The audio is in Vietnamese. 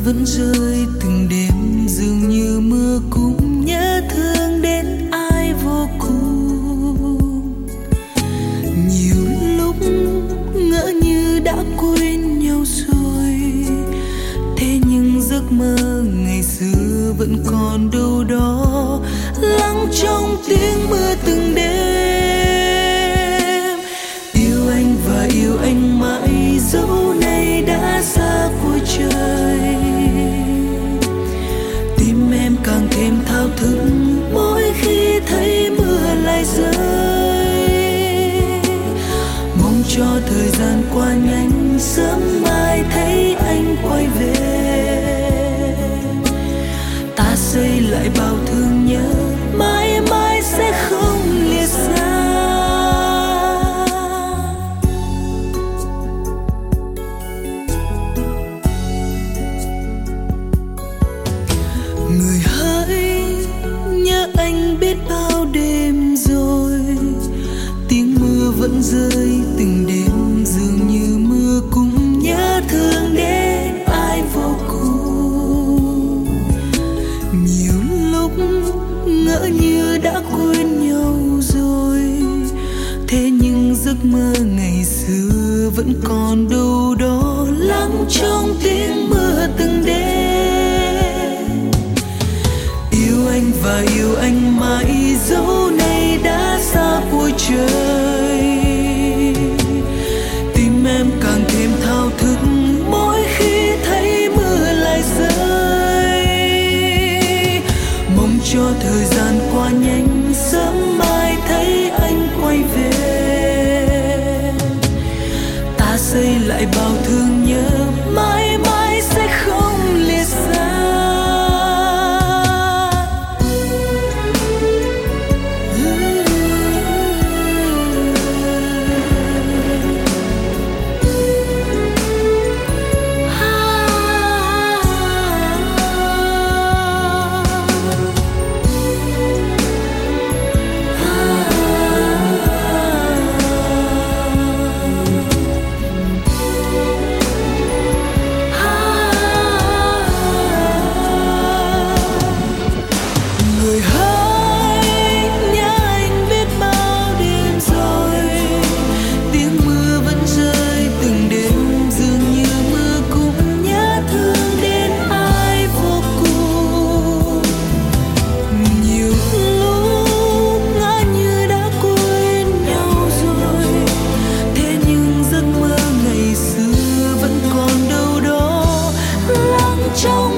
vẫn rơi từng đêm, dường như mưa cũng nhớ thương đến ai vô cùng. Nhiều lúc ngỡ như đã quên nhau rồi, thế nhưng giấc mơ ngày xưa vẫn còn đâu đó, lắng trong tiếng mưa từng đêm. Yêu anh và yêu anh mãi, dẫu nay đã xa cuối trời. Tim em càng thêm thao thức mỗi khi thấy mưa lại rơi. Mong cho thời gian qua nhanh, sớm mai thấy anh quay về. Ta xây lại bao thương nhớ, mãi mãi sẽ không lìa xa. Người hỡi, nhớ anh biết bao đêm rồi. Tiếng mưa vẫn rơi từng đêm, dường như mưa cũng nhớ thương đến ai vô cùng. Nhiều lúc ngỡ như đã quên nhau rồi, thế nhưng giấc mơ ngày xưa vẫn còn đâu đó, lắng trong tiếng mưa từng đêm. Yêu anh và yêu anh mãi, dẫu nay đã xa cuối trời. Tim em càng thêm thao thức mỗi khi thấy mưa lại rơi. Mong cho thời gian qua nhanh, sớm mai thấy anh quay về. Ta xây lại bao thương nhớ, mãi mãi sẽ không lìa xa. Trong